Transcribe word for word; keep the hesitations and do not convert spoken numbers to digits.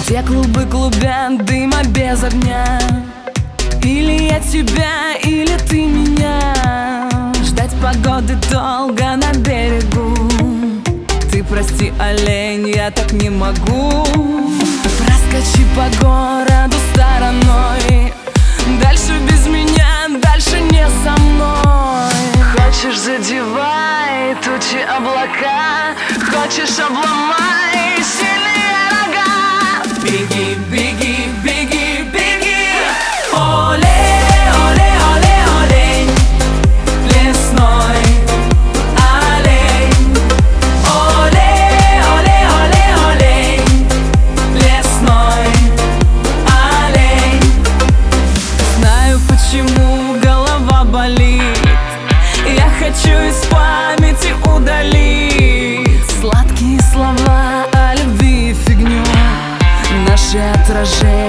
Где клубы клубят дыма без огня. Или я тебя, или ты меня. Ждать погоды долго на берегу. Ты прости, олень, я так не могу. Проскочи по городу стороной. Дальше без меня, дальше не со мной. Хочешь, задевай тучи облака. Хочешь, обломай сильные рога. Беги, беги, беги, беги. Оле, оле, оле, олень, лесной олень. Оле, оле, оле, олень, лесной олень. Знаю, почему голова болит. Я хочу из памяти удалить сладкие слова о любви и фигню. Наши отражения